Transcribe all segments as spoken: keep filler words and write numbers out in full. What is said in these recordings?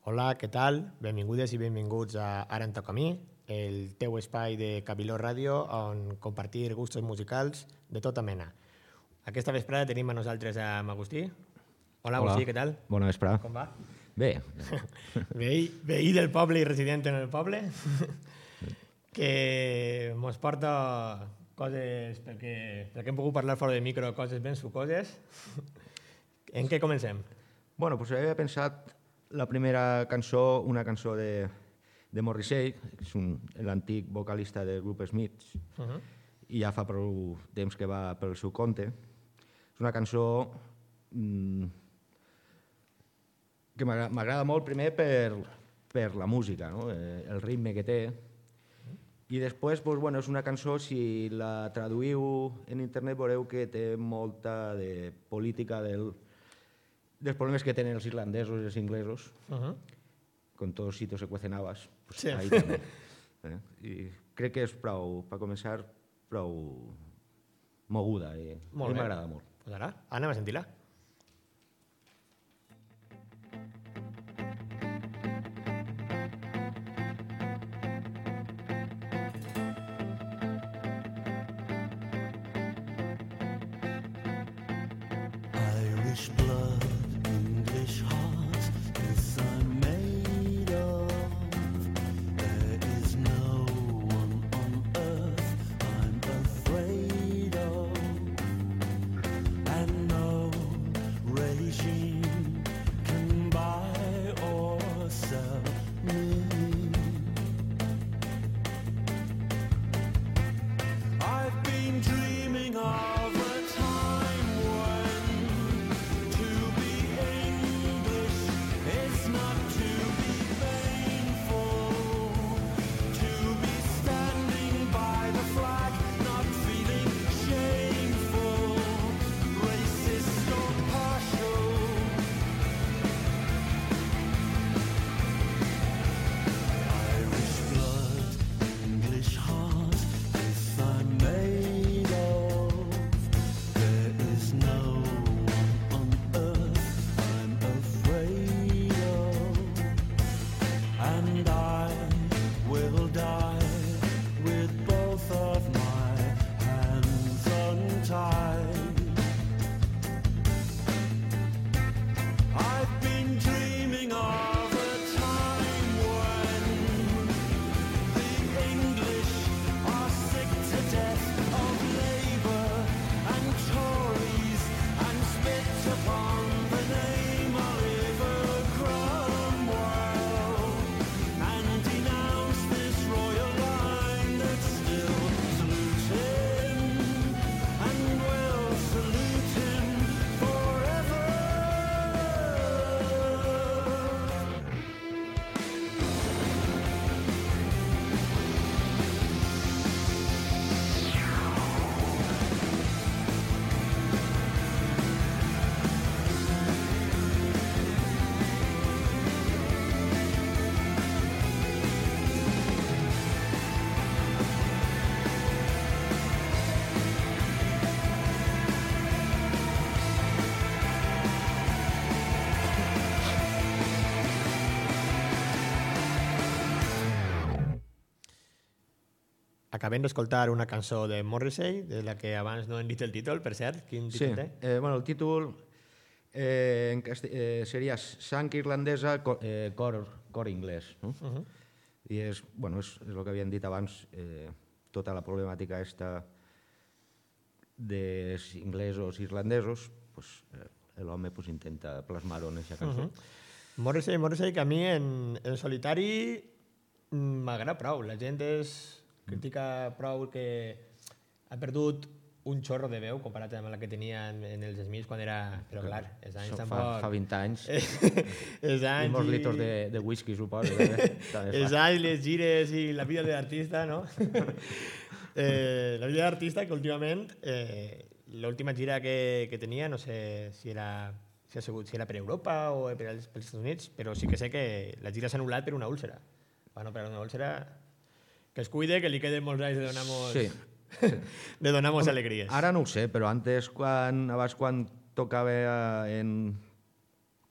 Hola, què tal? Benvingudes i benvinguts a Ara em toca a mi, el teu espai de Cabiló Ràdio on compartir gustos musicals de tota mena. Aquesta vesprada tenim a nosaltres amb Agustí. Hola, Agustí, què tal? Bona vesprada. Com va? Bé. Veí, veí del poble i resident en el poble, que mos porta coses, perquè, perquè hem pogut parlar fora de micro, coses ben sucoses. En què comencem? Bueno, doncs havia pensat la primera cançó, una cançó de, de Morrissey, que és un, l'antic vocalista del grup Smiths, uh-huh. i ja fa prou temps que va pel seu compte. És una cançó mmm, que m'agrada molt, primer per, per la música, no? El ritme que té, i després doncs, bueno, és una cançó, si la traduïu en internet veureu que té molta de política del dels problemes que tenen els irlandesos i els inglesos, uh-huh. con todos los sitios se cuecen habas, pues sí. Ahí també. Eh? I crec que és prou, per començar, prou moguda i, i m'agrada molt. Pues ara, anem a sentir-la. Irish blood, English heart, this I'm made of. There is no one on earth I'm afraid of, and no regime can buy or sell me. I've been dreaming of a time when to be English is not to be painful, to be standing by the flag, not feeling shameful, racist or partial. Irish blood, English heart, this I'm made of. There is no one on earth I'm afraid of, and I will die with both of my hands untied. I've been dreaming of a time when the English are sick to death of Labour and Tories, and spit upon the name Oliver Cromwell, and denounce this royal line that still salutes him and will salute him forever. Acabem d'escoltar una cançó de Morrissey, de la que abans no hem dit el títol, per cert. Quin Sí, títol té? eh, bueno, el títol eh, en casti- eh, seria Sang irlandesa, cor, eh, cor, cor inglès. No? Uh-huh. I és, bueno, és, és el que havien dit abans, eh, tota la problemàtica esta dels inglesos i irlandesos, pues, eh, l'home pues, intenta plasmar-ho en aquesta cançó. Uh-huh. Morrissey, Morrissey, que a mi en, en solitari mm, m'agrada prou. La gent és, critica prou que ha perdut un xorro de veu comparat amb la que tenia en, en els Smiths quan era... Però clar, els anys Això tampoc... fa, fa vint anys. els anys I molts i- litros de, de whisky, suposo. Eh? També els fa. anys, les gires i la vida de l'artista, no? eh, la vida de l'artista que últimament, eh, l'última gira que, que tenia, no sé si era, si, ha sigut, si era per Europa o per als, pels Estats Units, però sí que sé que la gira s'ha anul·lat per una úlcera. Van operar una úlcera... Que es cuide, que li queden molts anys de donar-nos Sí. Sí. de donar-nos alegries. Ara no ho sé, però antes, quan, abans quan tocava en,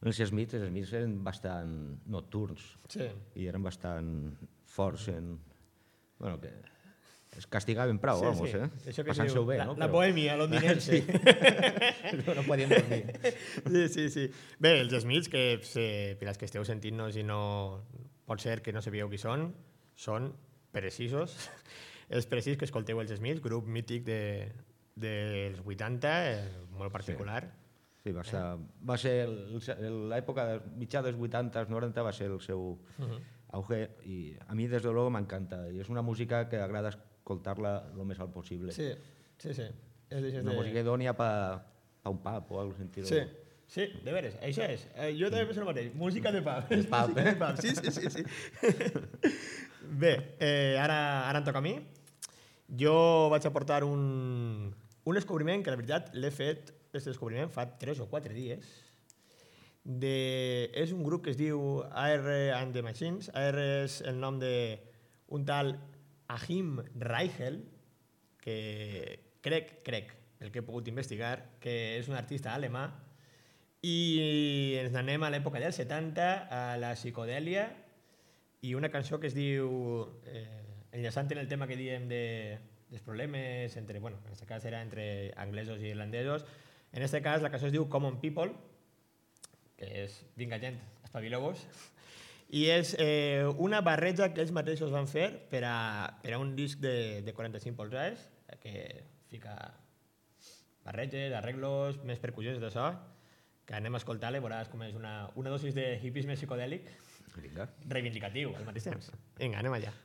Els Smiths, els Smiths eren bastant nocturns Sí. i eren bastant forts en... Bueno, que es castigaven prou, Sí, vamos, sí. eh? Això que es Passant-se-ho diu, bé, la, no? la Però- bohèmia londinense. no, no podíem dormir. Sí, sí, sí. Bé, els Smiths, que se, per als que esteu sentint-nos i no... Pot ser que no sabíeu qui són, són precisos. És precís que escolteu els Smiths, grup mític de, dels vuitanta, eh, molt particular. Sí, va ser, va ser el- el- l'època de mitjà dels vuitanta, als noranta va ser el seu auge i a mi des de luego m'encanta i és una música que agrada escoltar-la el més alt possible. Sí, sí, sí. És d'això Una de... música idònia per pa un pub o algo sentido. Sí, sí, de veres, això és. Eh, jo també penso el mateix, música de pub. De pub, Música eh? de pub, sí, sí, sí. sí. Bé, eh, ara, ara em toca a mi. Jo vaig aportar un, un descobriment que la veritat l'he fet, aquest descobriment, fa tres o quatre dies. De, és un grup que es diu A R and the Machines. A R és el nom d'un tal Achim Reichel, que crec, crec, el que he pogut investigar, que és un artista alemà, i ens n'anem a l'època dels setanta, a la psicodèlia, i una cançó que es diu, eh, enllaçant en el tema que diem de, dels problemes entre, bueno, en aquest cas era entre anglesos i irlandesos, en aquest cas la cançó es diu Common People, que és, vinga gent, espavileu-vos, i és eh, una barreja que ells mateixos van fer per a, per a un disc de, de quaranta-cinc polzades, que fica barreges, arreglos, més percussions de so, que anem a escoltar-la i veuràs com és una, una dosis de hippisme psicodèlic Vinga. reivindicatiu al mateix temps. Vinga, anem allà.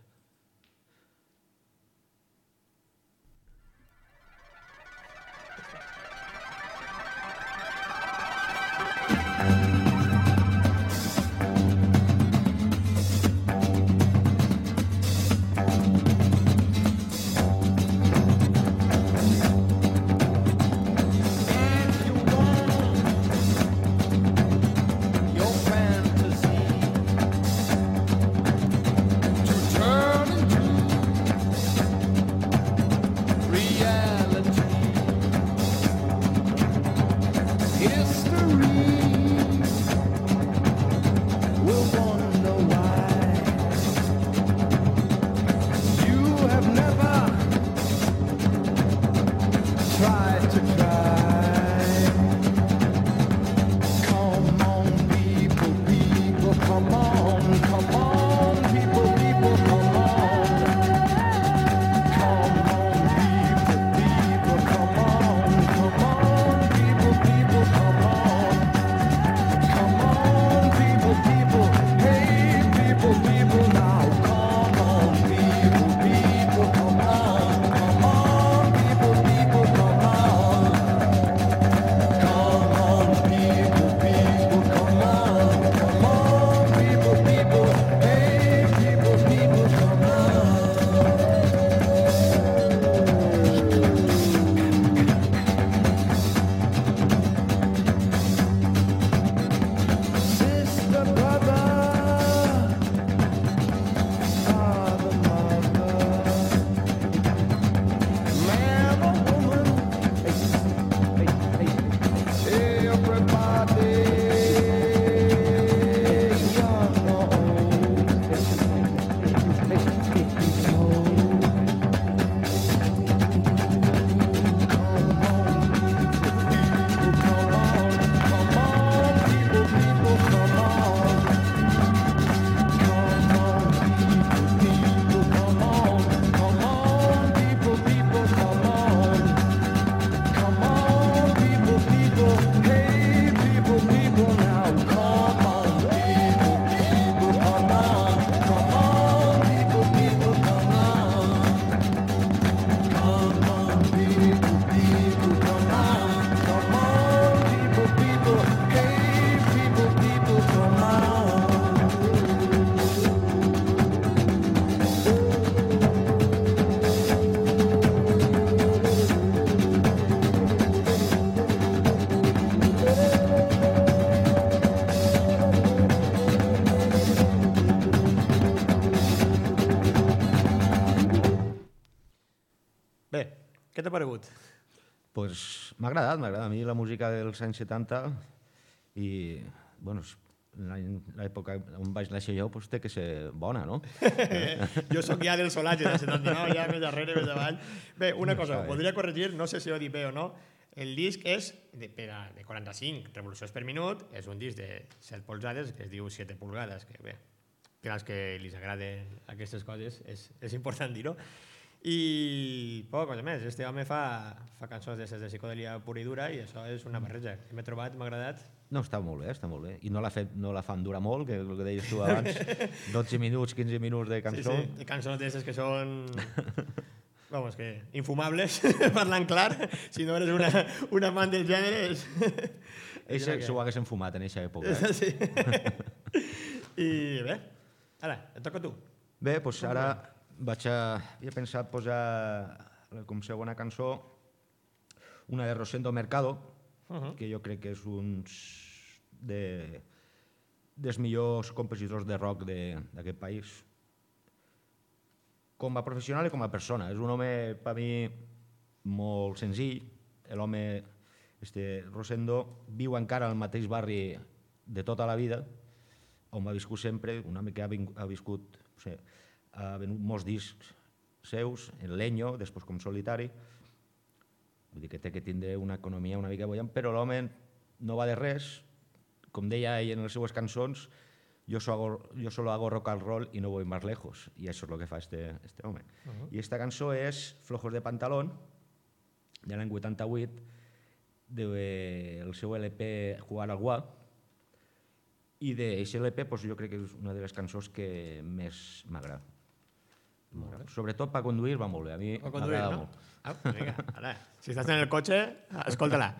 Your fantasy to turn Què t'ha paregut? Pues m'ha agradat, m'ha agradat. A mi la música dels anys setanta i bueno, l'any- l'època on vaig néixer jo, doncs té que ser bona, no? Jo sóc ja del solatge, del setanta-nou, ja més darrere, més avall. Bé, una cosa, Està bé. voldria corregir, no sé si ho he dit bé o no, el disc és de, per a, de quaranta-cinc revolucions per minut, és un disc de set polzades, que es diu set pulgades, que bé, per als que li agraden aquestes coses és, és important dir-ho. I poca cosa més, este home fa, fa cançons de de psicodèlia pura i dura i això és una barreja que m'he trobat, m'ha agradat. No, està molt bé, està molt bé. I no la, fet, no la fan durar molt, que és el que deies tu abans, dotze minuts, quinze minuts de Sí, cançó. sí, i cançons d'aquestes que són... Vamos, que infumables, parlant clar, si no eres una, un amant del gènere... És... Eixa que- s'ho haguessin fumat en eixa època. Eh? Sí. I bé, ara, et toca a tu. Bé, doncs ara vaig a... Havia pensat posar com segona cançó una de Rosendo Mercado, Uh -huh. que jo crec que és un de, dels millors compositors de rock de- d'aquest país. Com a professional i com a persona. És un home, per mi, molt senzill. L'home, este Rosendo, viu encara al mateix barri de tota la vida, on ha viscut sempre, un home que ha, vinc, ha viscut, no sé, ha venut molts discs seus, en Leño, després com solitari. Vull dir que té que tindre una economia una mica bollant, però l'home no va de res. Com deia ell en les seues cançons, yo, hago, yo solo hago rock and roll y no voy más lejos. I això és el que fa este, este home. Uh -huh. I esta cançó és Flojos de Pantalón, de l'any vuitanta-vuit, del seu L P Jugar al Gua. I d'aquest L P pues, jo crec que és una de les cançons que més m'agrada. Sobretot per conduir va molt bé, a mi m'agrada no? molt. Ah, vinga, ara, si estàs en el cotxe, escolta-la.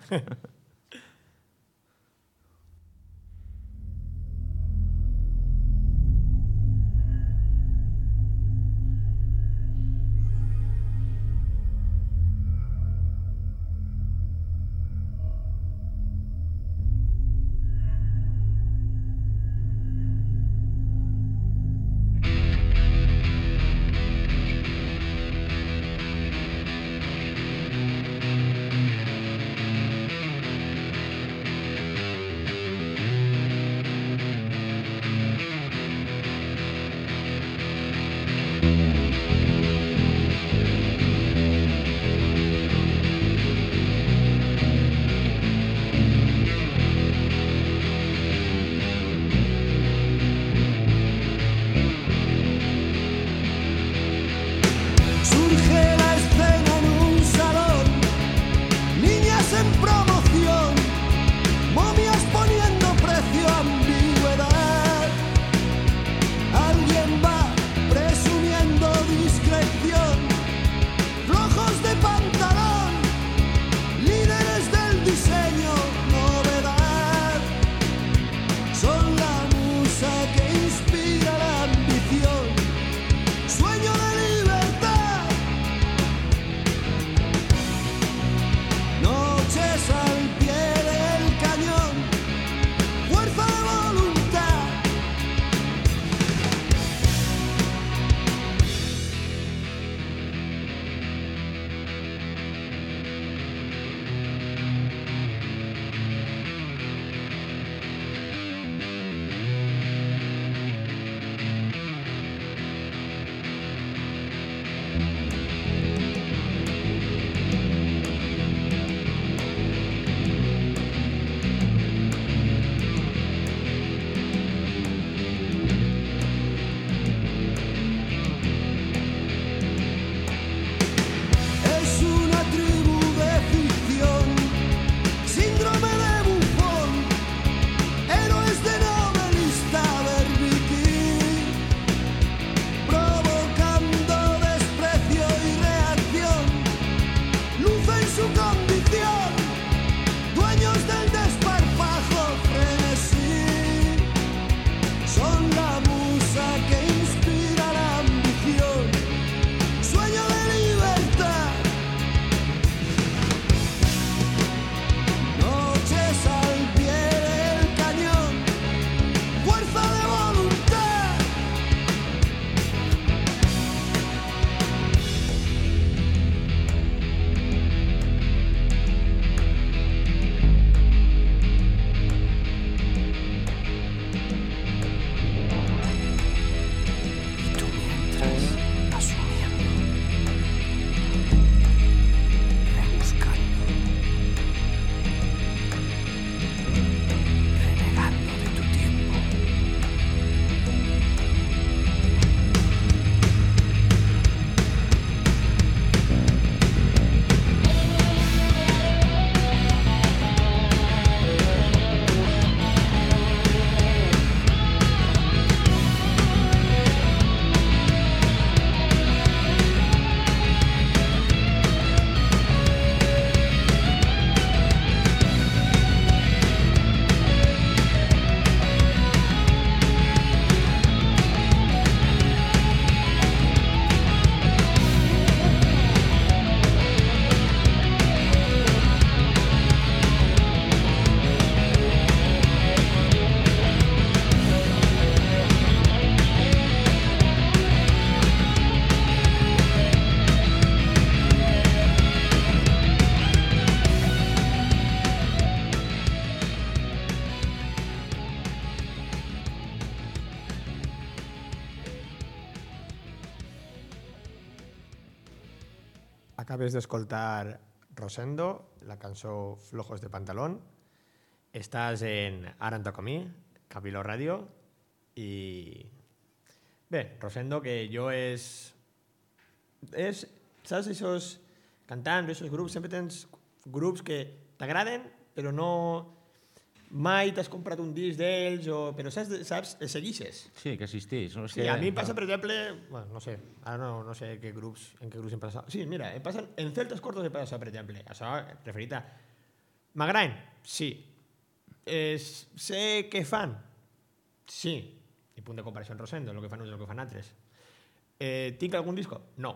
Acabes d'escoltar Rosendo, la cançó Flojos de Pantalón. Estàs en Ara em toca a mi, Cabilo Ràdio, i bé, Rosendo, que jo és... és saps, aquests cantants, aquests grups, sempre tens grups que t'agraden, però no... mai t'has comprat un disc d'ells, o... però saps, saps, els seguixes. Sí, que existeix. No? És Sí, que... a mi em passa, per exemple, bueno, no sé, ara no, no sé què grups, en què grups em passa. Sí, mira, em passa, en Celtas Cortos em passa, per exemple, això referit a... M'agraden? Sí. Es, sé què fan? Sí. I punt de comparació en Rosendo, el que fan uns i el que fan altres. Eh, tinc algun disco? No.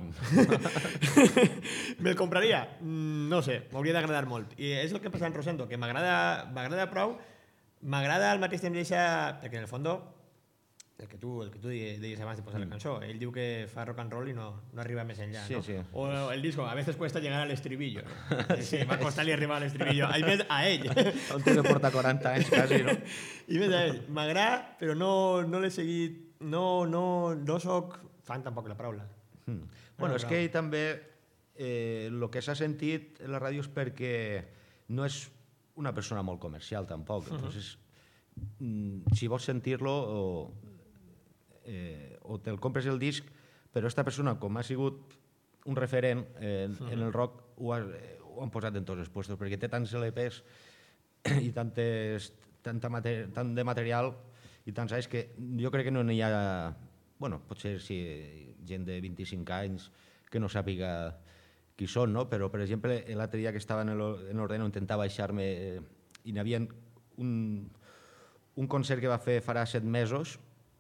Me'l compraria? No sé, m'hauria d'agradar molt. I és el que passa en Rosendo, que m'agrada m'agrada prou, m'agrada al mateix temps deixa... Perquè en el fons, el que tu, el que tu deies abans de posar la cançó, ell diu que fa rock and roll i no, no arriba més enllà, Sí, no? sí. O el disco, a veces cuesta llegar al estribillo. ¿no? Sí, va costar-li arribar a l'estribillo. I més a ell. Un tio que porta quaranta anys, quasi, no? I més a ell. M'agrada, però no, no l'he seguit... No, no, no soc fan tampoc la paraula. Mm. Bueno, és que ell també, eh, el que s'ha sentit en la ràdio és perquè no és una persona molt comercial, tampoc. Uh -huh. Entonces, mm, si vols sentir-lo, o, eh, o te'l compres el disc, però esta persona, com ha sigut un referent eh, uh -huh. en el rock, ho, ha, ho han posat en tots els puestos, perquè té tants L Ps i tantes, tanta mater, tant de material i tants anys que jo crec que no n'hi ha... Bueno, potser si gent de vint-i-cinc anys que no sàpiga qui són, no? Però, per exemple, l'altre dia que estava en l'ordeno intentava baixar-me eh, i n'hi havia un, un concert que va fer farà set mesos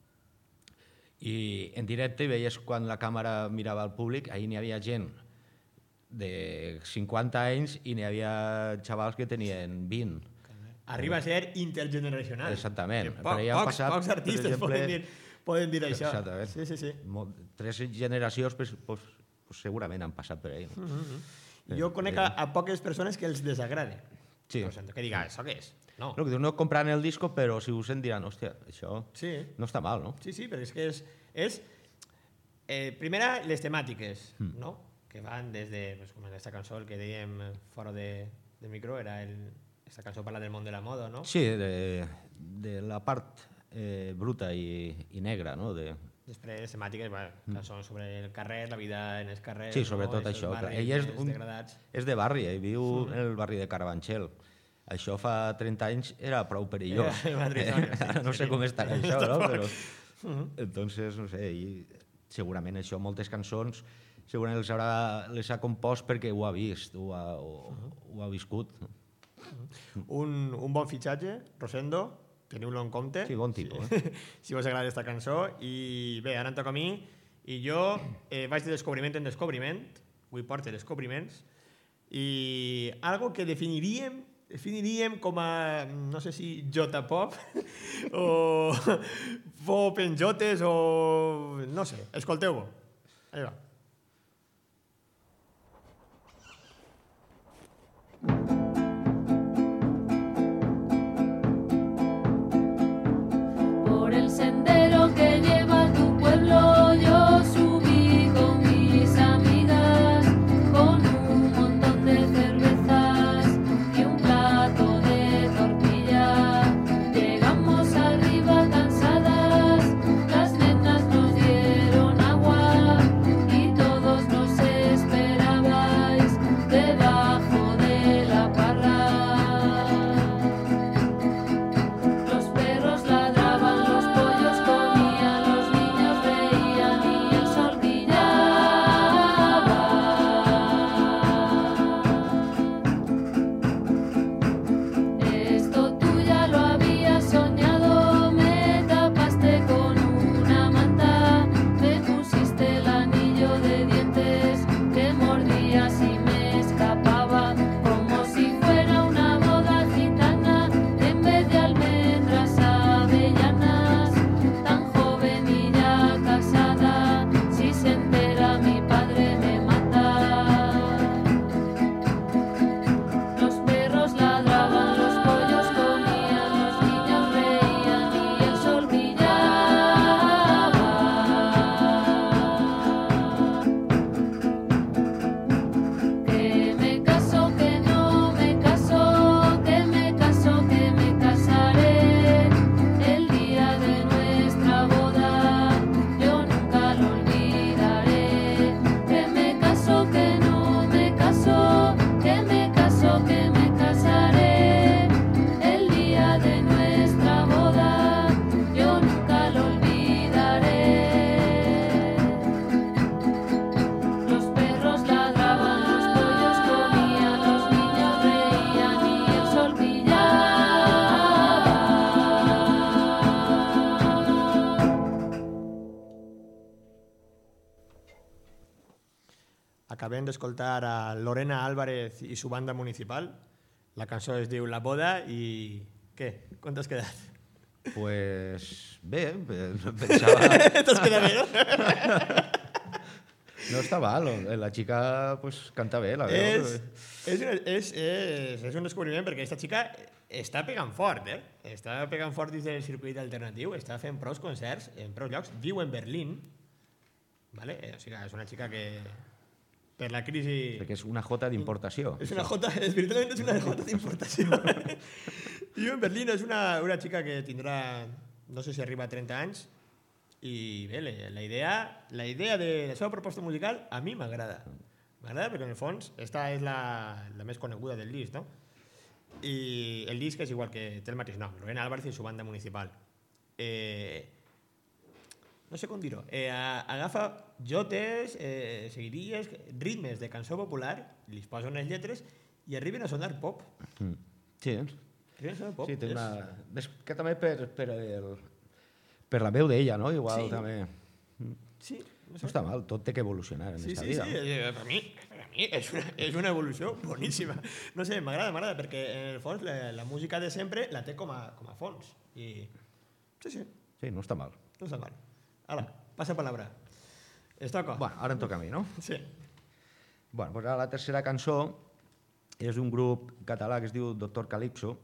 i en directe veies quan la càmera mirava al públic, ahir n'hi havia gent de cinquanta anys i n'hi havia xavals que tenien vint. Arriba a ser intergeneracional. Exactament. Que poc, pocs, passat, pocs artistes exemple, poden dir... Poden dir això. Exactament. Sí, sí, sí. Molt, tres generacions pues, pues, pues, segurament han passat per ahí. No? Uh -huh. Jo conec a, a poques persones que els desagrade. Sí. No sento, que diga, això què és? No. No, que no compraran el disco, però si ho sent diran, hòstia, això sí. no està mal, no? Sí, sí, però és que és... és eh, primera, les temàtiques, mm. no? Que van des de, pues, com en aquesta cançó, el que dèiem fora de, de micro, era el... Aquesta cançó parla del món de la moda, no? Sí, de, de la part... Eh, bruta i, i negra, no? De... Després, temàtiques, bueno, cançons sobre el carrer, la vida en els carrers... Sí, sobretot no? això. Barris, ell és, un, és de barri, ell viu mm. en el barri de Carabanchel. Això fa trenta anys era prou perillós. Eh, eh, no sé com està això, no? Però, mm-hmm. Entonces, no sé, i segurament això, moltes cançons, segurament les, haurà, les ha compost perquè ho ha vist, ho ha, ho, mm-hmm. ho ha viscut. Mm-hmm. Un, un bon fitxatge, Rosendo, teniu-lo en compte. Sí, bon tipus. Si, eh? si us agrada aquesta cançó. I bé, ara em toca a mi. I jo eh, vaig de descobriment en descobriment. Avui porto descobriments. I algo que definiríem, definiríem com a, no sé si J-pop o pop en jotes o... no sé, escolteu-ho. Ahí va. Sendero que lleva a tu pueblo yo subí con mis amigas con un montón de cervezas y un plato de tortilla. Llegamos arriba cansadas, las nenas nos dieron agua y acabem d'escoltar a Lorena Álvarez i su banda municipal. La cançó es diu La Boda i... Què? Com t'has quedat? Pues bé, pensava... T'has quedat bé, no? No està mal, la xica pues, canta bé, la veu. És, és, una, és, és, és un descobriment perquè aquesta xica està pegant fort, eh? Està pegant fort dins del circuit alternatiu, està fent prou concerts en prou llocs, viu en Berlín, vale? O sigui, és una xica que per la crisi... Perquè és una jota d'importació. És una jota, és, veritablement és una jota d'importació. Viu en Berlín, és una, una xica que tindrà, no sé si arriba a trenta anys, i bé, la idea, la idea de la seva proposta musical a mi m'agrada. M'agrada perquè en el fons esta és la, la més coneguda del disc, no? I el disc és igual que té el mateix nom, Lorena Álvarez i su banda municipal. Eh, no sé com dir-ho, eh, agafa jotes, eh, seguiries, ritmes de cançó popular, li posa unes lletres i arriben a sonar pop. Mm. Sí, arriben a sonar pop. Sí, té una... És que també per, per, el... per la veu d'ella, no? Igual sí. també... Sí, no, sé. No està mal, tot té que evolucionar en sí, aquesta sí, vida. Sí, sí, per mi, per mi és, una, és una evolució boníssima. No sé, m'agrada, m'agrada, perquè en el fons la, la música de sempre la té com a, com a fons. I... Sí, sí. Sí, no està mal. No està mal. Ara, passa palabra. Es toca? Bueno, ara em toca a mi, no? Sí. Bueno, pues ara la tercera cançó és d'un grup català que es diu Doctor Calypso.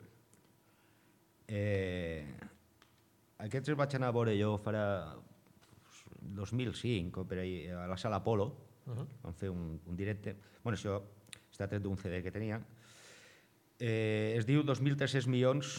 Eh... Aquests els vaig anar a veure jo farà dos mil cinc o per ahí, a la sala Apolo. Uh-huh. Vam fer un, un directe. Bueno, això està tret d'un C D que tenia. Eh, es diu dos mil tres-cents milions.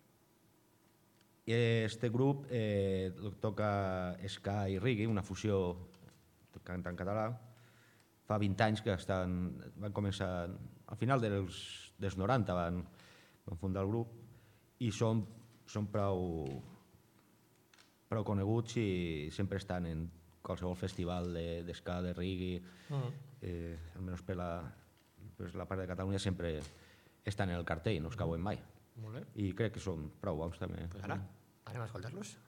Este grup eh, toca ska i reggae, una fusió cantant en català. Fa vint anys que estan, van començar, al final dels, dels noranta van, van fundar el grup i són, són prou... prou coneguts i sempre estan en qualsevol festival d'esca, de, de reggae, uh-huh. eh, almenys per la, per la part de Catalunya sempre estan en el cartell, no es cauen mai. Molt bé. I crec que són prou bons també. Pues ara, anem a escoltar-los.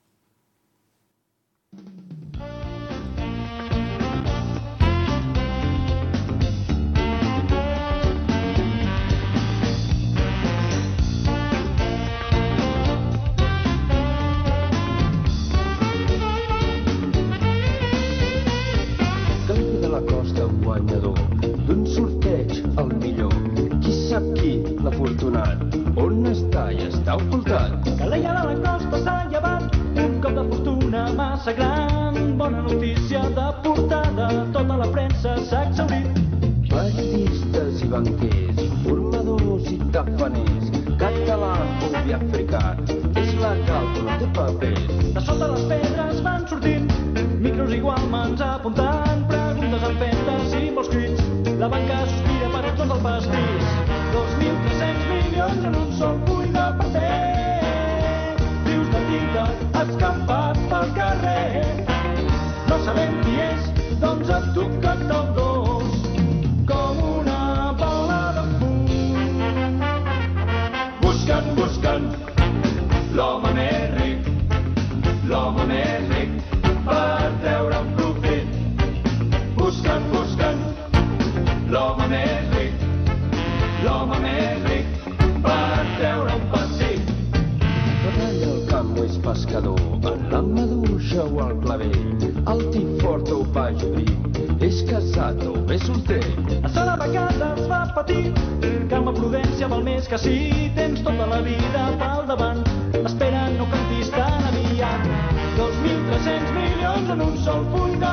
Guanyador d'un sorteig el millor. Qui sap qui, l'afortunat, on està i està ocultat? Calella de la costa s'ha llevat un cop de fortuna massa gran. Bona notícia de portada, tota la premsa s'ha exhaurit. Periodistes i banquers, formadors i tafaners, català o africà, és legal però no té papers. De sota les pedres van sortint micros igualmans apuntant, preguntes amb fentes i molts crits. La banca sospira per tot el pastís. Dos mil tres-cents milions en un sol full de paper. Rius de tinta escampat pel carrer. No sabem qui és, doncs ha tocat el dos, com una bola de fum. Buscant, buscant, l'home més ric, l'home més ric, per treure un profit. Buscant, buscant, l'home més ric, l'home més ric, per treure un pessic. Treballa al camp o és pescador, en la maduixa o al clavell, alt i fort o baix o prim, és casat o bé solter. A sola vegada es va patir, calma, prudència val més que si tens tota la vida pel davant. Espera, no cantis tan aviat. Dos mil tres-cents milions en un sol full de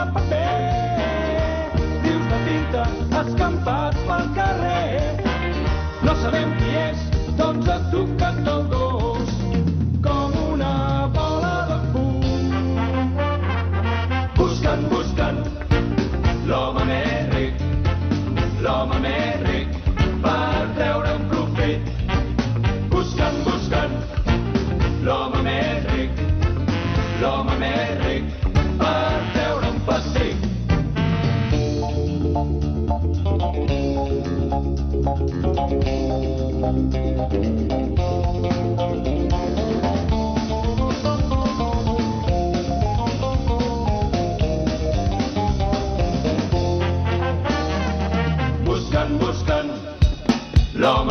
paper. Rius de tinta escampats pel carrer. No sabem qui és, doncs ha tocat el dos, com una bola de fum. Buscant, buscant, l'home més ric, l'home més ric, per treure un profit. Buscant, buscant, l'home més ric, l'home més ric, per treure un pessic.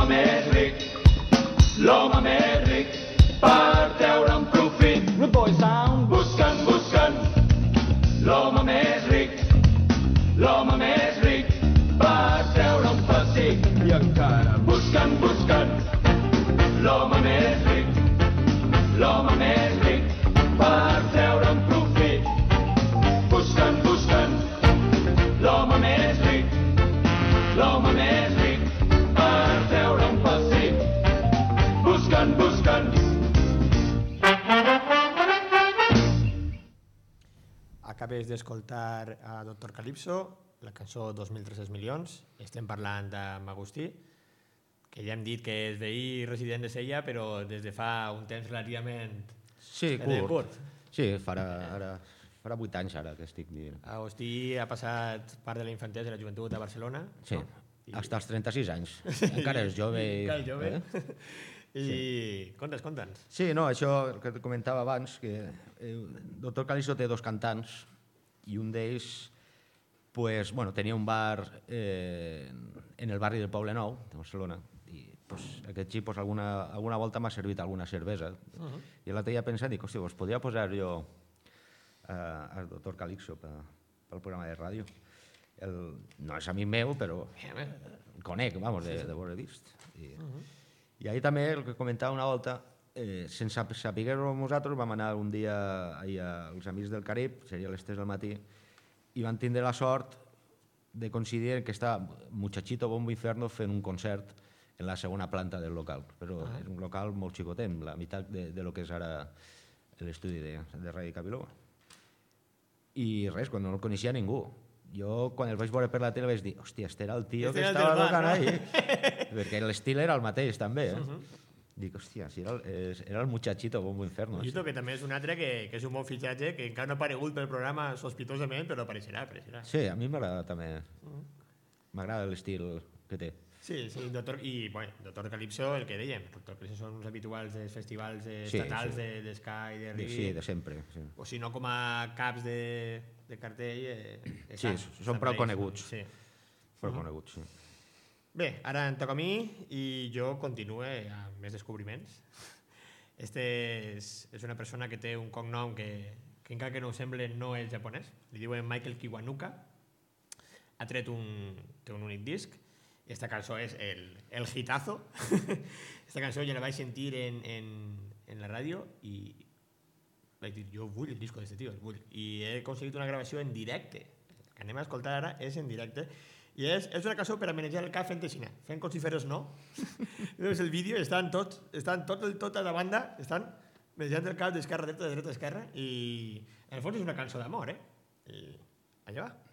l'home més ric, l'home més ric, per treure'n profit. Rude Boy Sound. Buscant, buscant, l'home més ric, l'home més ric, per treure'n pessic. I encara Buscant, buscant, l'home més ric, l'home més ric, per treure'n profit. Buscant, buscant, l'home més ric, l'home més ric, per treure'n pessic. Buscant, buscant. Acabes d'escoltar a Doctor Calypso, la cançó dos mil tres-cents milions. Estem parlant amb Agustí, que ja hem dit que és veí resident de Sella, però des de fa un temps relativament Sí, eh, curt. Sí, farà, ara, farà vuit anys ara que estic vivint. Agustí ha passat part de la infantesa i la joventut a Barcelona. Sí, no? I- fins als trenta-sis anys. Encara és jove. i- Encara és jove. Eh? I conta'ns, conta'ns. Sí, no, això que et comentava abans, que eh, Doctor Calypso té dos cantants i un d'ells pues, bueno, tenia un bar eh, en el barri del Poble Nou, de Barcelona, i pues, aquest xip pues, alguna, alguna volta m'ha servit alguna cervesa. Uh -huh. I l'altre dia pensant, dic, hòstia, pues, podria posar jo eh, al Doctor Calypso pel, pel programa de ràdio. El, no és amic meu, però el conec, vamos, de, de haver vist. I, uh -huh. I ahir també, el que comentava una volta, eh, sense saber-ho nosaltres, vam anar un dia als Amics del Carib, seria a les tres del matí, i vam tindre la sort de coincidir que està Muchachito Bombo Inferno fent un concert en la segona planta del local, però ah. és un local molt xicotent, la meitat de, de lo que és ara l'estudi de, de Ràdio Cabiló. I res, quan no el coneixia ningú. Jo, quan el vaig veure per la tele, vaig dir, hòstia, este era el tio este que era el estava del bar, tocant no? ahí. Perquè l'estil era el mateix, també. Eh? Uh -huh. Dic, hòstia, si era, el, era el Muchachito Bombo Inferno. Muchachito, que també és un altre que, que és un bon fitxatge, que encara no ha aparegut pel programa sospitosament, però apareixerà, apareixerà. Sí, a mi m'agrada també. M'agrada l'estil que té. Sí, sí, doctor, i bueno, Doctor Calypso, el que dèiem, Doctor Calypso són uns habituals dels festivals Sí, estatals sí. de, de Sky, de De, Reggae, sí, de sempre. Sí, o si no com a caps de, de cartell. Eh, sí estan- són estan prou per ells, coneguts. Sí. Prou coneguts, sí. Bé, ara em toca a mi i jo continue amb més descobriments. Este és, és una persona que té un cognom que, que encara que no ho sembla no és japonès. Li diuen Michael Kiwanuka. Ha tret un, té un únic disc. Esta cançó és el, el hitazo. Esta cançó ja la vaig sentir en, en, en la ràdio i vaig dir, jo vull el disco d'aquest tio, el vull. I he aconseguit una gravació en directe. El que anem a escoltar ara és en directe. I és, és una cançó per a manejar el cap fent aixina, fent com si feres no. Veus el vídeo, estan tots, estan tot el, tota la banda, estan manejant el cap d'esquerra a dreta, de dreta a esquerra, i en el fons és una cançó d'amor, eh? I allà va.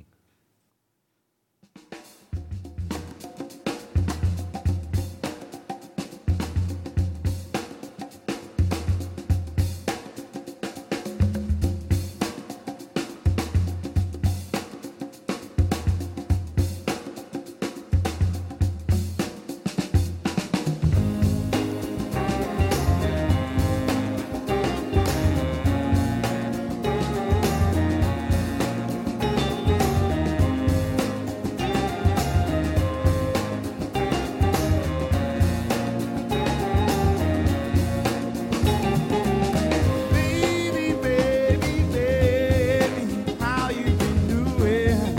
Baby, baby, baby, how you been doing?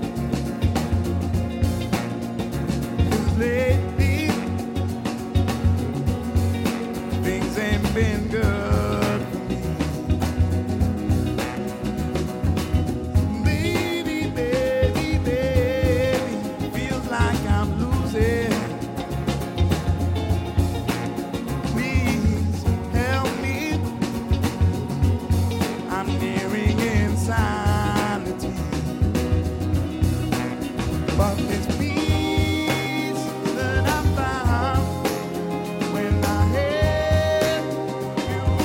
'Cause lately things ain't been good for me. Baby, baby, baby, feels like I'm losing. Please help me. I'm nearing insanity. But this peace that I found when I had you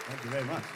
Thank you very much.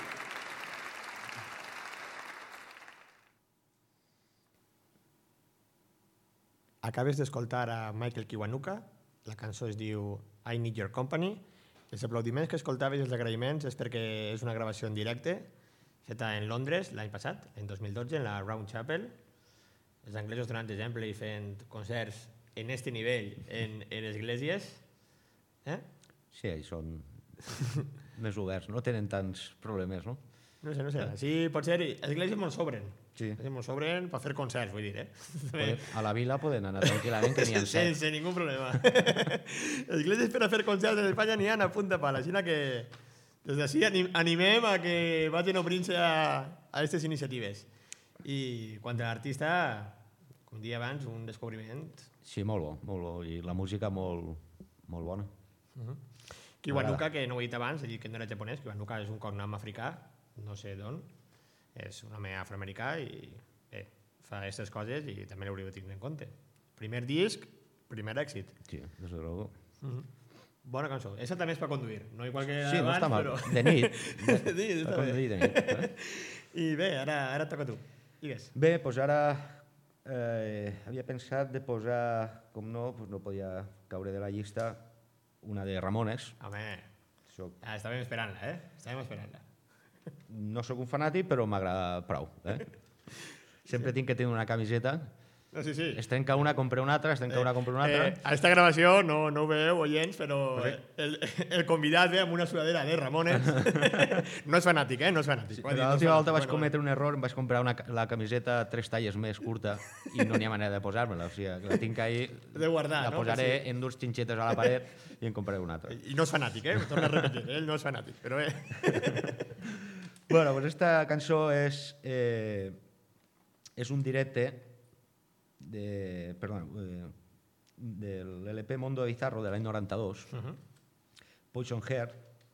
Acabes d'escoltar a Michael Kiwanuka, la cançó es diu I Need Your Company. Els aplaudiments que escoltaves i els agraïments és perquè és una gravació en directe feta en Londres l'any passat, en dos mil dotze, en la Round Chapel. Els anglesos donant exemple i fent concerts en este nivell en, en esglésies. Eh? Sí, ells són més oberts, no tenen tants problemes, no? No sé, no sé. Sí, pot ser, esglésies molt sobren. Sí. Esglésies molt sobren per fer concerts, vull dir, eh? A la vila poden anar tranquil·lament, que n'hi ha set. Sense ningú problema. Esglésies per a fer concerts en Espanya n'hi ha a punta pala. Així que des d'ací animem a que vagin obrint-se a aquestes iniciatives. I quant a l'artista, com dia abans, un descobriment. Sí, molt bo, molt bo. I la música molt, molt bona. Uh -huh. Kiwanuka, que no ho he dit abans, he dit que no era japonès, Kiwanuka és un cognom africà, no sé d'on, és un home afroamericà i bé, fa aquestes coses i també l'hauríeu de tenir en compte. Primer disc, primer èxit. Sí, des de luego. Uh -huh. Bona cançó. Esa també és per conduir, no igual que sí, abans, no està mal. Però... De nit. de nit, per conduir de nit. Eh? I bé, ara, ara et toca a tu. Digues. Bé, doncs ara eh, havia pensat de posar, com no, doncs no podia caure de la llista, una de Ramones. Home, Soc... ah, estàvem esperant-la, eh? Estàvem esperant-la. No sóc un fanàtic, però m'agrada prou. Eh? Sempre sí. tinc que tenir una camiseta. No, sí, sí. Es trenca una, compra una altra, es trenca eh, una, compra una altra. Eh, a esta gravació no, no ho veieu, oients, però sí. el, el convidat ve amb una sudadera de Ramones. No és fanàtic, eh? No és fanàtic. Sí, l'última volta vaig cometre un error, em vaig comprar una, la camiseta tres talles més curta i no n'hi ha manera de posar-me-la. O sigui, la tinc ahí, de guardar, la no? posaré Sí. en dos xinxetes a la paret i en compraré una altra. I no és fanàtic, eh? Ho torno a repetir, ell no és fanàtic, però bé. Bueno, pues esta cançó és, eh, és un directe de, perdón, eh, del L P Mundo Bizarro de l'any noranta-dos, uh-huh. Poison Heart.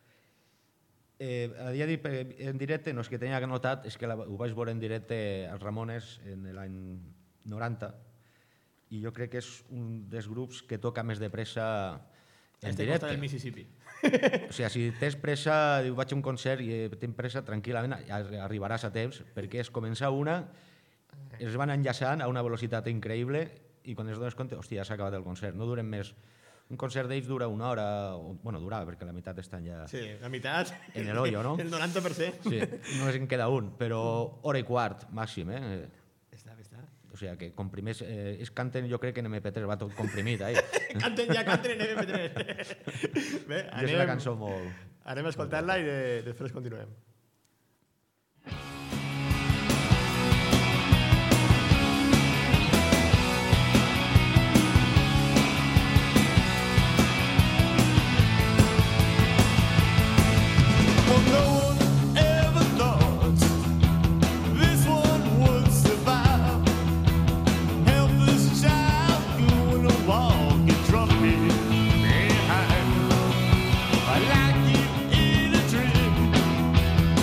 Eh, a dia dir en directe, no és que tenia notat, és que la, ho vaig veure en directe als Ramones en l'any noranta i jo crec que és un dels grups que toca més de pressa en este directe. costa del Mississippi. O sigui, si tens pressa, diu, vaig a un concert i tens pressa, tranquil·lament arribaràs a temps, perquè es comença una, es van enllaçant a una velocitat increïble i quan es dones compte, hòstia, ja s'ha acabat el concert, no duren més. Un concert d'ells dura una hora, o, bueno, durava, perquè la meitat estan ja... Sí, la meitat. En el hoyo, no? El noranta per cent. Sí, només en queda un, però hora i quart, màxim, eh? Està, està. O sigui, que comprimés... Eh, es canten, jo crec que en M P tres va tot comprimit, eh? Canten ja, canten en M P tres. Bé, anem... I és una cançó molt... Anem a escoltar-la i de, després continuem. Like you in a dream.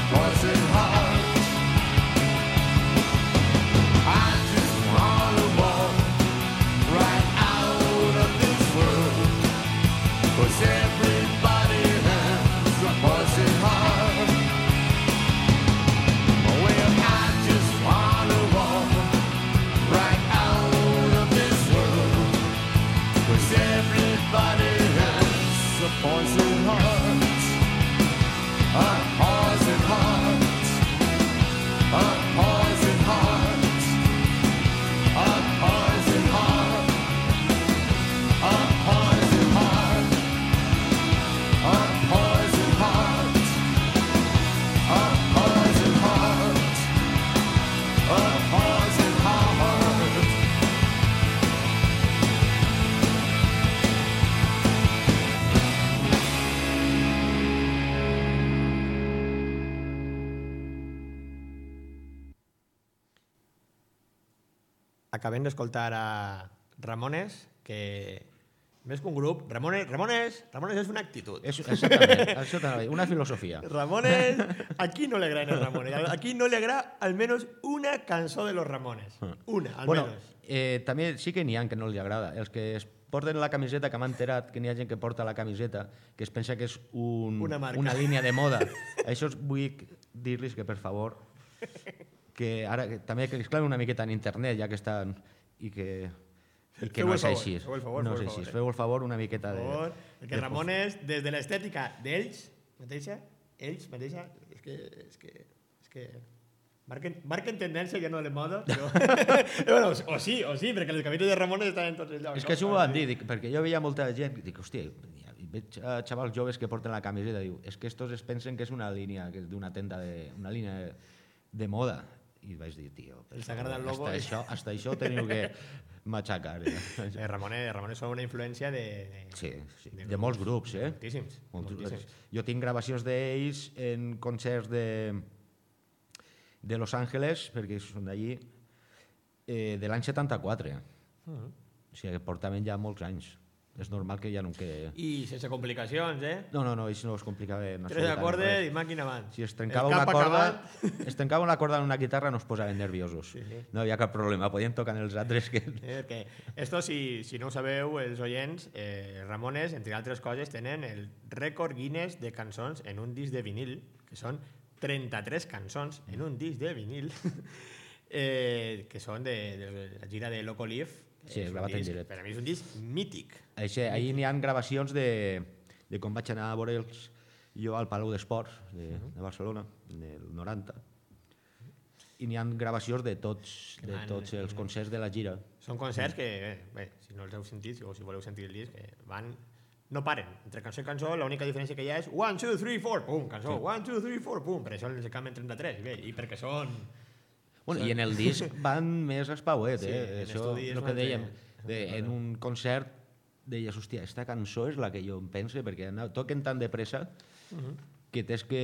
poison heart. I just wanna walk right out of this world, 'cause everybody has a poison heart. Well, I just wanna walk right out of this world, 'cause everybody has a poison heart. A poison heart. A poison heart. A poison heart. A poison heart. A poison heart. A poison heart. A poison heart. Acabem d'escoltar a Ramones, que més que un grup, Ramones, Ramones, Ramones és una actitud. És, exactament, això t'anava a dir, una filosofia. Ramones, aquí no le agraden los Ramones. Aquí no le agrada al menos una cançó de los Ramones. Una, al Bueno, menos. eh, també sí que n'hi ha que no li agrada. Els que es porten la camiseta, que m'ha enterat que n'hi ha gent que porta la camiseta, que es pensa que és un, Una marca. una línia de moda. Això vull dir-los que, per favor, que ara que, també que es claven una miqueta en internet, ja que estan... i que, i que Feu no el és favor, així. feu el favor, no feu és el així. favor, eh? Feu el favor una miqueta Per de... favor, perquè de- Ramones, des de l'estètica d'ells mateixa, ells mateixa, és que... És que, és que marquen, marquen tendència, ja no de moda, però... bueno, o sí, o sí, perquè les camisetes de Ramones estan en tots els llocs. És que això ho van dir, dic, perquè jo veia molta gent, dic, hòstia, i veig a xavals joves que porten la camiseta, diu, és que estos es pensen que és una línia, que és d'una tenda, de, una línia de, de moda. I vaig dir, tio, per Els agrada el favor, logo, hasta eh? això, hasta això teniu que matxacar. Ja. Eh, Ramones, Ramones són una influència de... de Sí, sí, de de molts grups, eh? Moltíssims, Molts- moltíssims. Jo tinc gravacions d'ells en concerts de, de Los Ángeles, perquè són d'allí, eh, de l'any setanta-quatre. Mm. O sigui, que portaven ja molts anys. És normal que ja no que... I sense complicacions, eh? No, no, no, ells no es complicava en Tres absolutament acordes res. i màquina avant. Si es trencava El una cap corda, acabat. es trencava una corda en una guitarra no es posaven nerviosos. Sí, sí. No hi havia cap problema, podien tocar en els altres que... Eh, perquè esto, si, si no ho sabeu, els oients, eh, Ramones, entre altres coses, tenen el rècord Guinness de cançons en un disc de vinil, que són trenta-tres cançons en un disc de vinil, eh, que són de, de la gira de Loco Leaf. Sí, És un gravat en disc- directe. Per a mi és un disc mític. Així, ahir n'hi ha gravacions de, de com vaig anar a veure'ls jo al Palau d'Esports de, de Barcelona, del noranta. I n'hi ha gravacions de tots, de van, tots els concerts de la gira. Són concerts que, bé, bé, si no els heu sentit o si voleu sentir el disc, que van... No paren. Entre cançó i cançó, l'única diferència que hi ha és one, two, three, four, pum, cançó, one, two, three, four, pum. Per això els canvien trenta-tres, bé, i perquè són... Bueno, I en el disc van més espauet, Sí, eh? en Això, estudi és el un que altre- dèiem, és un de, altre en un concert deies, hòstia, esta cançó és la que jo em pense, perquè anau- toquen tan de pressa que tens que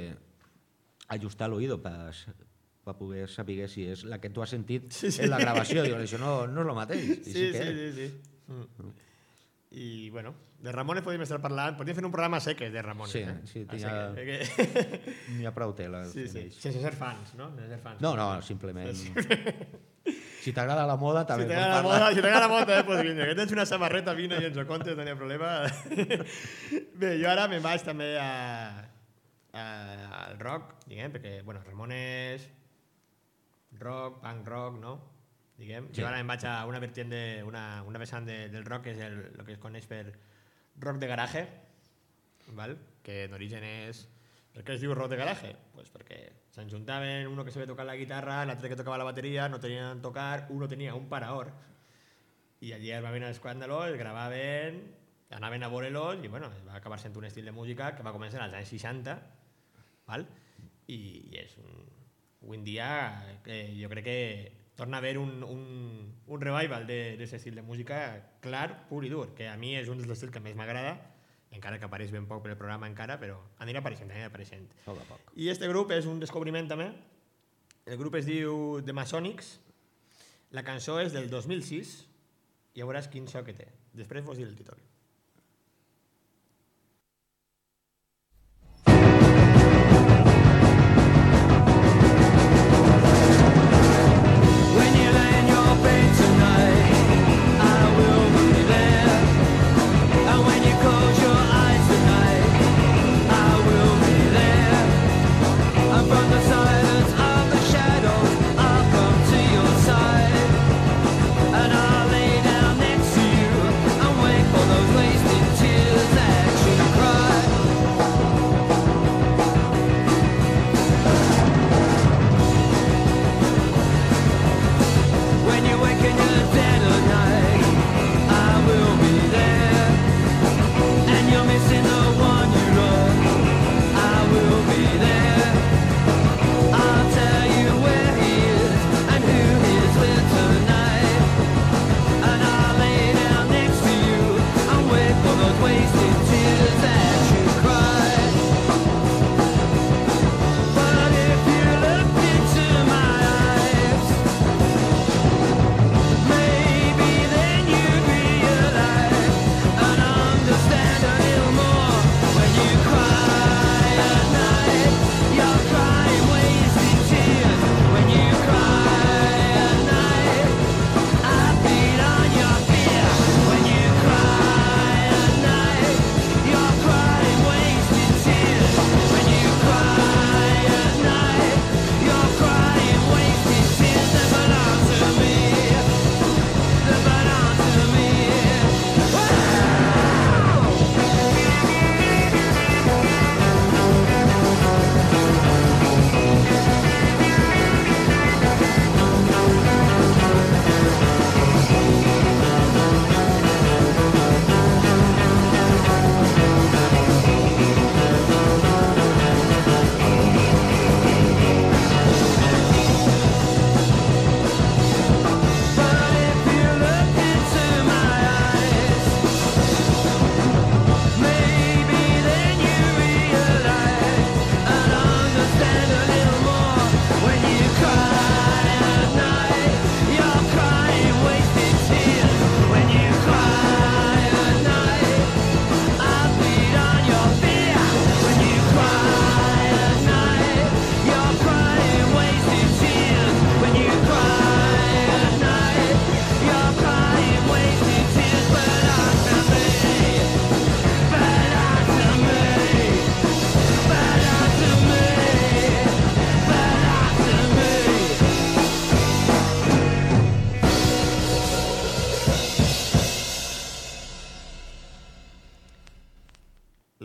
ajustar l'oïdo per pa poder saber si és la que tu has sentit Sí, sí. en la gravació. Dius, això no, no és el mateix. I Sí, sí, que sí, és. sí. Mm. I, bueno, de Ramones podríem estar parlant, podríem fer un programa seques de Ramones. Sí, eh? sí, A tinha- seques, perquè- N'hi ha prou tela. sí, en sí. ells. Sense ser fans, no? Sense ser fans. No, no, simplement... Si t'agrada la moda, Si també t'agrada la pots moda, parlar. si t'agrada la moda, eh, pues vine. Que tens una samarreta, vine i ens ho contes, no hi ha problema. Bé, jo ara me'n vaig també a, a, al rock, diguem, perquè, bueno, Ramones, rock, punk rock, no? Diguem. Sí. Jo ara em vaig a una vertiente, de, una, una vessant de, del rock, que és el, el que es coneix per rock de garaje, val? Que d'origen és... Per què es diu rock de garaje? Pues perquè s'enjuntaven uno que sabia tocar la guitarra, l'altre que tocava la bateria, no tenien tocar, uno tenia un paraor, i allí es va venir l'escàndalo, es gravaven, anaven a veure-los, i bueno, va acabar sent un estil de música que va començar als anys seixanta, val? I, i és un... Avui en dia eh, jo crec que torna a haver un, un, un revival d'aquest estil de música clar, pur i dur, que a mi és un dels estils que més m'agrada, encara que apareix ben poc per el programa encara, però anirà apareixent, anirà apareixent. Poc a poc. I este grup és un descobriment també. El grup es diu The Masonics. La cançó és del dos mil sis i ja veuràs quin so que té. Després vos diré el títol.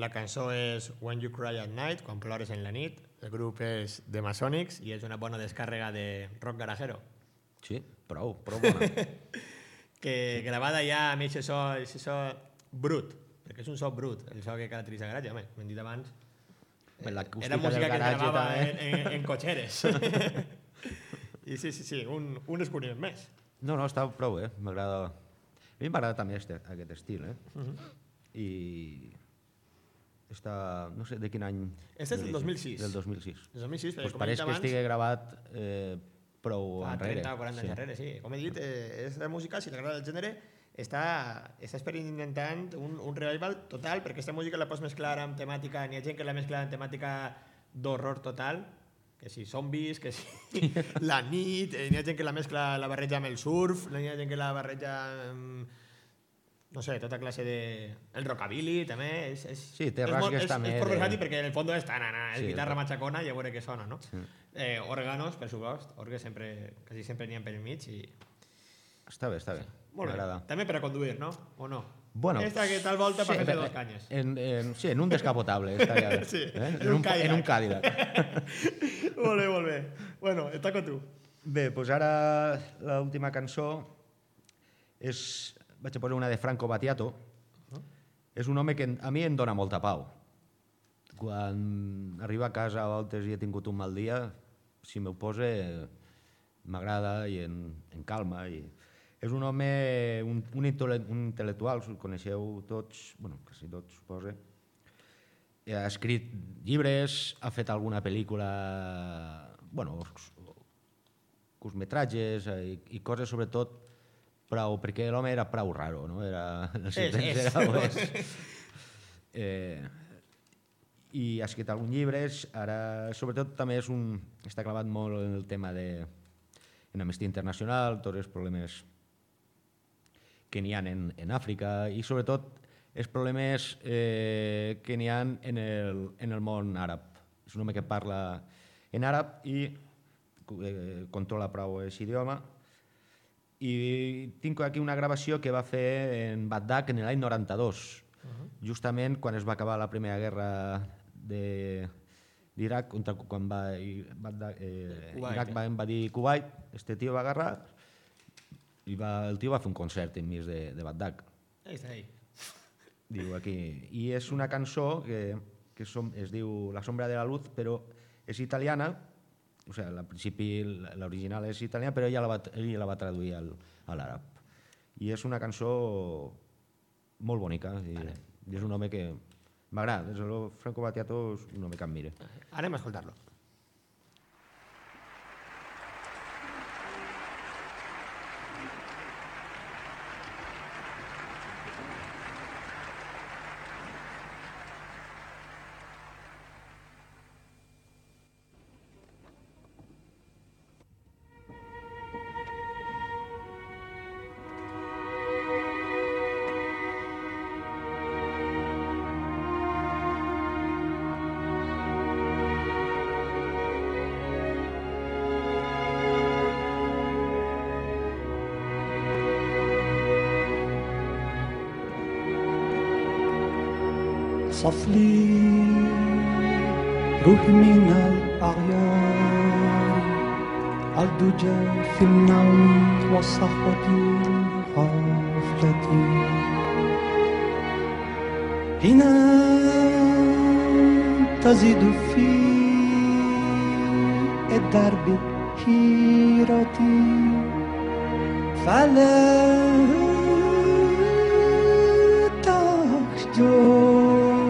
la cançó és When You Cry at Night, quan plores en la nit. El grup és The Masonics i és una bona descàrrega de rock garajero. Sí, prou, prou bona. que gravada ja amb aquest so, aquest so brut, perquè és un so brut, el so que caracteritza el garatge, home, com hem dit abans. Eh, era música que gravava en, en, en cotxeres. I sí, sí, sí, un, un descobriment més. No, no, està prou, eh? M'agrada... A mi m'agrada també este, aquest estil, eh? Uh -huh. I... Està... No sé de quin any... Este és del dos mil sis. Del dos mil sis. Del dos mil sis, pues com pareix he dit que abans... estigui gravat eh, prou fa enrere. trenta o quaranta anys enrere, sí. Com he dit, eh, és la música, si t'agrada el gènere, està, està experimentant un, un revival total, perquè aquesta música la pots mesclar amb temàtica... N'hi ha gent que la mescla amb temàtica d'horror total, que si zombis, que si la nit, eh, n'hi ha gent que la mescla, la barreja amb el surf, n'hi ha gent que la barreja amb, no sé, tota classe de... El rockabilly, també. És, és, sí, té és rasgues és, també. És por de... versátil perquè en el fons és tan, és sí, guitarra però... matxacona i a veure què sona, no? Sí. Eh, òrganos, per supost, òrgans sempre, quasi sempre n'hi ha per mig i... Està bé, està bé. Molt bé. També per a conduir, no? O no? Bueno, esta que tal volta sí, per fer dos canyes. En, en, sí, en un descapotable. Estaria bé. Sí, eh? en, un un en un Cadillac. molt bé, molt bé. Bueno, et toca tu. Bé, doncs ara l'última cançó és... Vaig a posar una de Franco Battiato. Uh-huh. És un home que a mi em dona molta pau. Quan arribo a casa a voltes i he tingut un mal dia, si m'ho posa, m'agrada i en, en calma. I... És un home, un, un, un intel·lectual, el coneixeu tots, bueno, quasi tots, suposo. Ha escrit llibres, ha fet alguna pel·lícula, bueno, curtmetratges i, i coses sobretot prou, perquè l'home era prou raro, no? Era, és, és. Era, és. Eh, I ha escrit alguns llibres, ara sobretot també és un, està clavat molt en el tema de en Amnistia Internacional, tots els problemes que n'hi ha en, en Àfrica i sobretot els problemes eh, que n'hi ha en el, en el món àrab. És un home que parla en àrab i eh, controla prou aquest idioma. I tinc aquí una gravació que va fer en Bagdad en l'any noranta-dos, uh-huh. justament quan es va acabar la Primera Guerra d'Iraq, quan va, Bagdad, eh, Kuwait, Iraq va invadir Kuwait, este tio va agarrar i va, el tio va fer un concert enmig de, de Bagdad. Ahí està, ahí. Diu aquí. I és una cançó que, que som, es diu La sombra de la luz, però és italiana, o sigui, al principi l'original és italiana, però ella la va, ella la va traduir al, a l'àrab. I és una cançó molt bonica, i, vale. I és un home que m'agrada. Franco Battiato és un home que em mira. Anem a escoltar-lo. صفلي روحي من الأعيان الدجى في النوم والصخرة غفلتي هنا تزيد في الدرب حيرتي فلا تخجل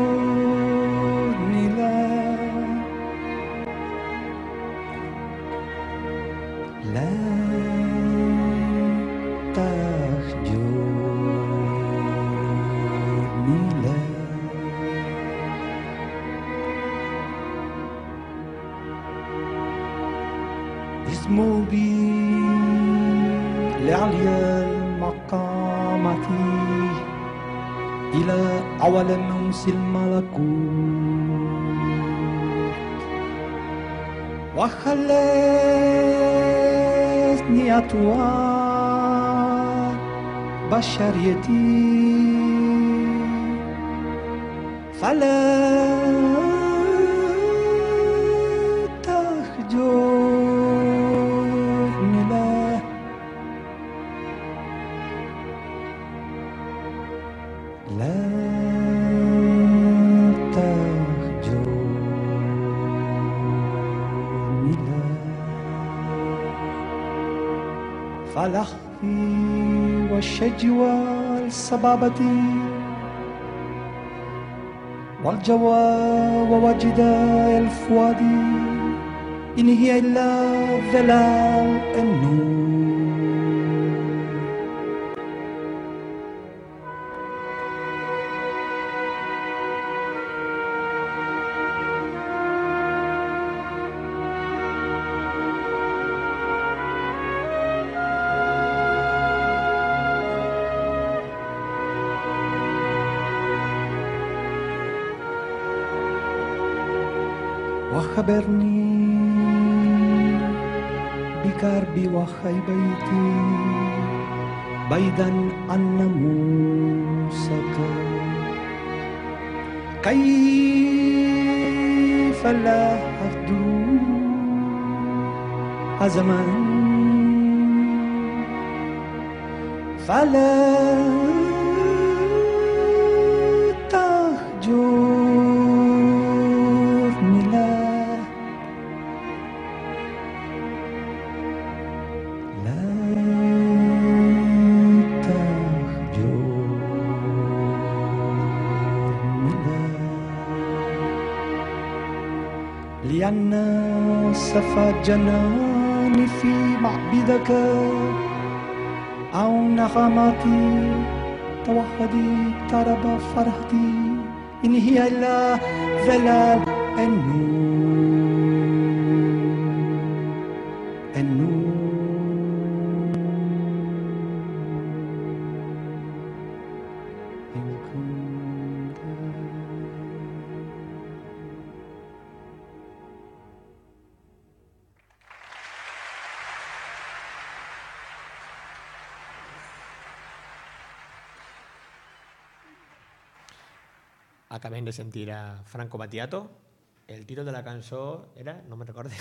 اسمه بي لعليا المقامة إلى أول موس الملكوت وخلتني أطوار بشريتي فلا تهجرني لا لا تهجرني لا فالأخفي والشجوى الصبابة والجوى ووجدا الفؤاد إن هي إلا ظلال النور وخبرني بكربي وخيبتي بعيدا عن ناموسك كيف لا أهدو الزمان فلا تهجرني لا لا تهجرني لا لأن صفى جناني في معبدك أو نغماتي توحدي ترب فرحتي إن هي إلا ظلال النور النور إن كنت Acabem de sentir a Franco Battiato. El títol de la cançó era, no me'n recorde,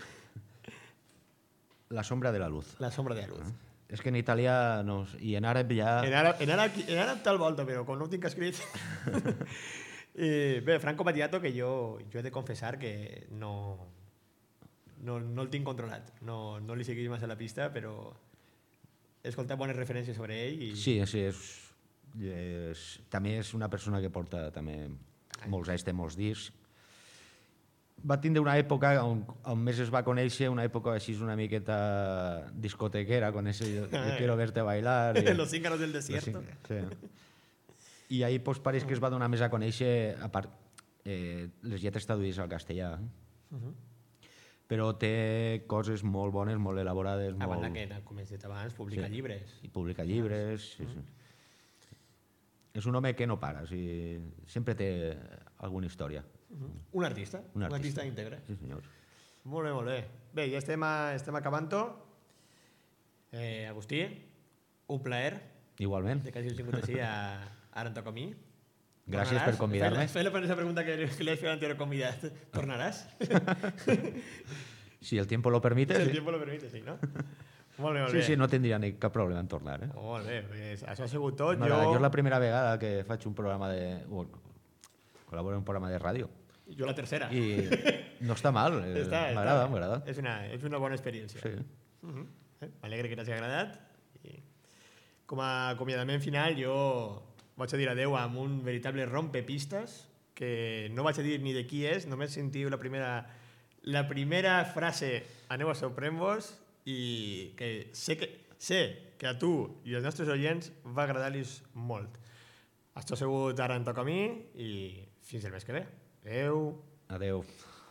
La sombra de la luz. La sombra de la luz. És que en italià no, i en àrab ja... En àrab, en àrab, en àrab tal volta, però com no ho tinc escrit... I, bé, Franco Battiato, que jo, jo he de confessar que no, no, no el tinc controlat. No, no li seguís massa la pista, però he escoltat bones referències sobre ell. I... Sí, sí, és, és, també és una persona que porta també molts anys, té molts discs. Va tindre una època on, on més es va conèixer, una època així una miqueta discotequera, con ese yo, yo quiero verte bailar. I, Los cíngaros del desierto. Sí. I ahir pues, pareix que es va donar més a conèixer, a part, eh, les lletres traduïdes al castellà. Uh -huh. Però té coses molt bones, molt elaborades. A banda molt... que, com he dit abans, publica sí. llibres. I publica llibres, sí, sí. És un home que no para, o sigui, sempre té alguna història. Uh-huh. Un artista, un, un artista, artista íntegre. Sí, senyor. Molt bé, molt bé. Bé, ja estem, a, estem acabant-ho. Eh, Agustí, un plaer. Igualment. De que hagis vingut així a Ara em toca a mi. Gràcies per convidar-me. Fes la primera pregunta que, que li has fet a l'anterior convidat. ¿Tornaràs? Si el tiempo lo permite, si sí. el tiempo lo permite, sí, no? Molt bé, molt sí, bé. Sí, no tindria ni cap problema en tornar. Eh? Molt bé, pues, això ha sigut tot. Jo... jo és la primera vegada que faig un programa de... Bueno, col·laboro en un programa de ràdio. Jo la tercera. I no està mal, eh, m'agrada, m'agrada. És una, és una bona experiència. Sí. Uh-huh. eh? M'alegre que t'hagi agradat. I com a acomiadament final, jo vaig a dir adeu amb un veritable rompepistes, que no vaig a dir ni de qui és, només sentiu la primera, la primera frase, aneu a sorprendre-vos, i que sé, que sé que a tu i als nostres oients va agradar-los molt. Això ha sigut Ara em toca a mi i fins el mes que ve. Adeu. Adeu.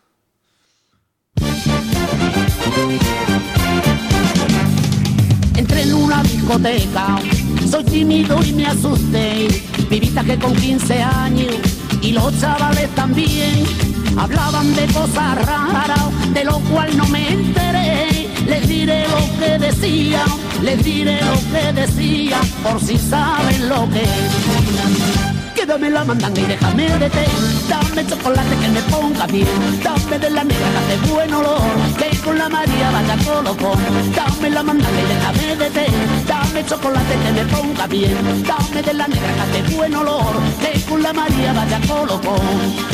Entré en una discoteca, soy tímido y me asusté. Vivita que con quince años y los chavales también hablaban de cosas raras, de lo cual no me enteré. Les diré lo que decía, les diré lo que decía, por si saben lo que es. Quédame la mandanga y déjame de té. Dame chocolate que me ponga bien. Dame de la negra que hace buen olor, que con la María vaya colocón. Dame la mandanga y déjame de té. Dame chocolate que me ponga bien. Dame de la negra que hace buen olor, que con la María vaya colocón.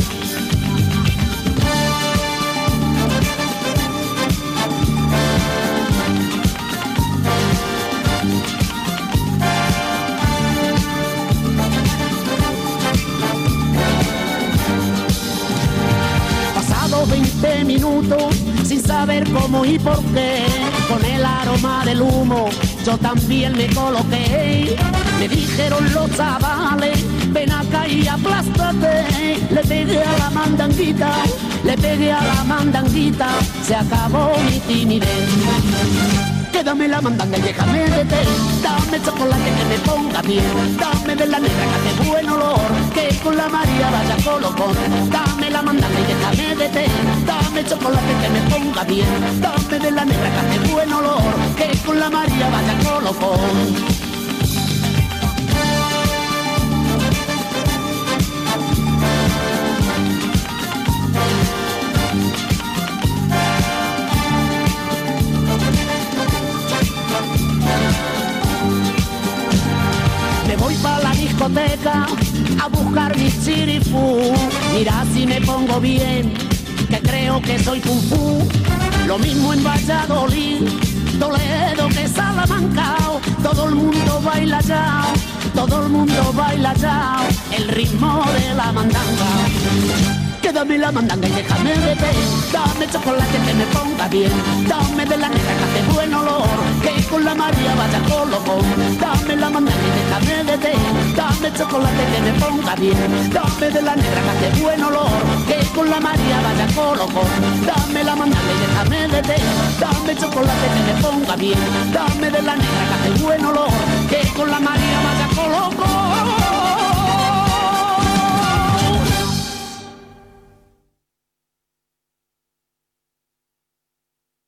veinte minutos sin saber cómo y por qué, con el aroma del humo yo también me coloqué. Me dijeron los chavales, ven acá y aplástate. Le pegué a la mandanguita, le pegué a la mandanguita, se acabó mi timidez. Quédame la mandanga y déjame de té. Dame chocolate que me ponga bien. Dame de la negra que hace buen olor, que con la María vaya colocón. Dame la mandanga y déjame de té. Dame chocolate que me ponga bien. Dame de la negra que hace buen olor, que con la María vaya colocón. Voy pa' la discoteca a buscar mi chirifú. Mira si me pongo bien, que creo que soy kung fu. Lo mismo en Valladolid, Toledo que Salamanca. Todo el mundo baila ya, todo el mundo baila ya el ritmo de la mandanga. Quédame la mandanga y déjame de té. Dame chocolate que me ponga bien. Dame de la negra que hace buen olor, que con la María vaya colocón. Dame la mandanga y déjame de té. Dame chocolate que me ponga bien. Dame de la negra que hace buen olor, que con la María vaya colocón. Dame la mandanga y déjame de té. Dame chocolate que me ponga bien. Dame de la negra que hace buen olor, que con la María vaya colocón.